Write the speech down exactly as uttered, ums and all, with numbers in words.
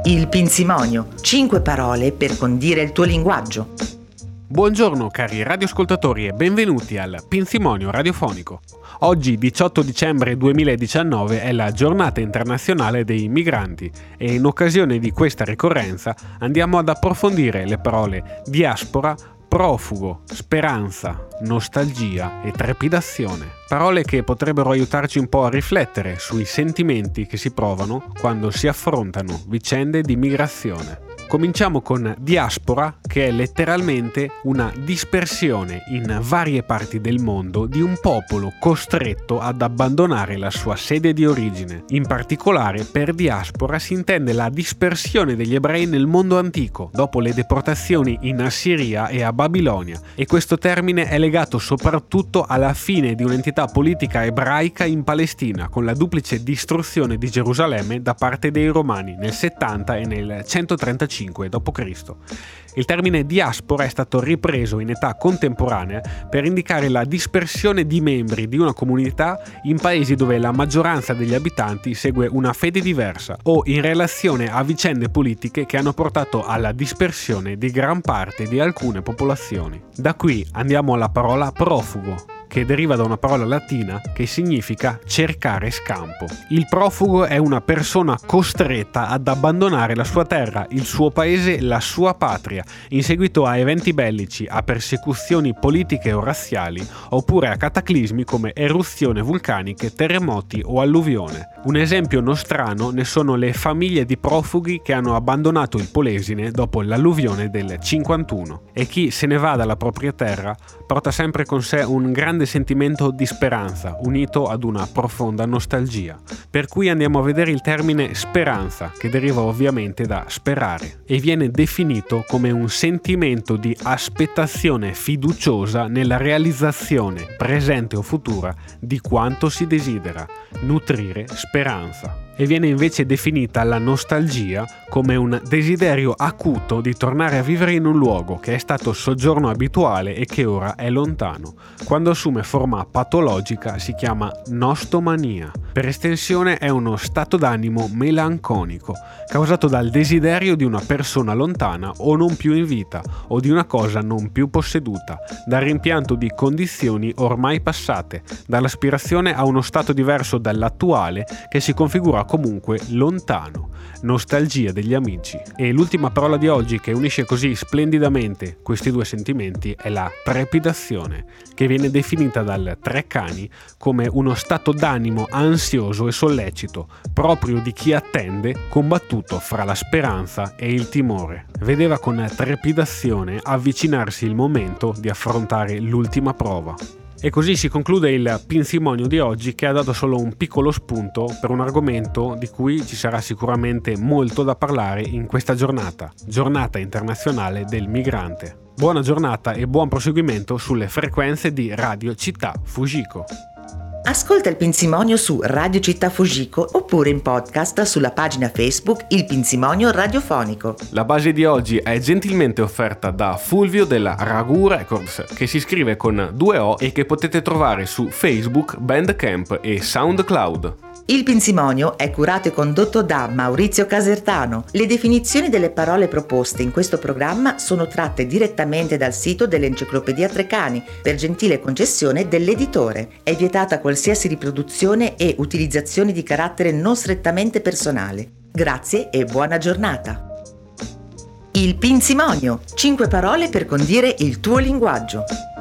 Il Pinzimonio, cinque parole per condire il tuo linguaggio. Buongiorno cari radioascoltatori e benvenuti al Pinzimonio radiofonico. Oggi diciotto dicembre duemiladiciannove è la giornata internazionale dei migranti e in occasione di questa ricorrenza andiamo ad approfondire le parole diaspora, profugo, speranza, nostalgia e trepidazione. Parole che potrebbero aiutarci un po' a riflettere sui sentimenti che si provano quando si affrontano vicende di migrazione. Cominciamo con diaspora, che è letteralmente una dispersione in varie parti del mondo di un popolo costretto ad abbandonare la sua sede di origine. In particolare, per diaspora si intende la dispersione degli ebrei nel mondo antico, dopo le deportazioni in Assiria e a Babilonia, e questo termine è legato soprattutto alla fine di un'entità politica ebraica in Palestina, con la duplice distruzione di Gerusalemme da parte dei Romani nel settanta e nel centotrentacinque dopo Cristo. Il termine diaspora è stato ripreso in età contemporanea per indicare la dispersione di membri di una comunità in paesi dove la maggioranza degli abitanti segue una fede diversa o in relazione a vicende politiche che hanno portato alla dispersione di gran parte di alcune popolazioni. Da qui andiamo alla parola profugo, che deriva da una parola latina che significa cercare scampo. Il profugo è una persona costretta ad abbandonare la sua terra, il suo paese, la sua patria, in seguito a eventi bellici, a persecuzioni politiche o razziali, oppure a cataclismi come eruzioni vulcaniche, terremoti o alluvione. Un esempio nostrano ne sono le famiglie di profughi che hanno abbandonato il Polesine dopo l'alluvione del cinquantuno. E chi se ne va dalla propria terra porta sempre con sé un grande sentimento di speranza, unito ad una profonda nostalgia. Per cui andiamo a vedere il termine speranza, che deriva ovviamente da sperare, e viene definito come un sentimento di aspettazione fiduciosa nella realizzazione, presente o futura, di quanto si desidera, nutrire speranza. E viene invece definita la nostalgia come un desiderio acuto di tornare a vivere in un luogo che è stato soggiorno abituale e che ora è lontano. Quando assume forma patologica si chiama nostomania. Per estensione è uno stato d'animo melanconico, causato dal desiderio di una persona lontana o non più in vita, o di una cosa non più posseduta, dal rimpianto di condizioni ormai passate, dall'aspirazione a uno stato diverso dall'attuale che si configura comunque lontano, nostalgia degli amici. E l'ultima parola di oggi che unisce così splendidamente questi due sentimenti è la trepidazione, che viene definita dal Treccani come uno stato d'animo ansioso e sollecito, proprio di chi attende, combattuto fra la speranza e il timore. Vedeva con trepidazione avvicinarsi il momento di affrontare l'ultima prova. E così si conclude il Pinzimonio di oggi, che ha dato solo un piccolo spunto per un argomento di cui ci sarà sicuramente molto da parlare in questa giornata, giornata internazionale del migrante. Buona giornata e buon proseguimento sulle frequenze di Radio Città Fujiko. Ascolta il Pinzimonio su Radio Città Fujiko oppure in podcast sulla pagina Facebook Il Pinzimonio Radiofonico. La base di oggi è gentilmente offerta da Fulvio della Ragu Records, che si scrive con due O e che potete trovare su Facebook, Bandcamp e SoundCloud. Il Pinzimonio è curato e condotto da Maurizio Casertano. Le definizioni delle parole proposte in questo programma sono tratte direttamente dal sito dell'Enciclopedia Treccani, per gentile concessione dell'editore. È vietata qualsiasi riproduzione e utilizzazione di carattere non strettamente personale. Grazie e buona giornata. Il Pinzimonio, cinque parole per condire il tuo linguaggio.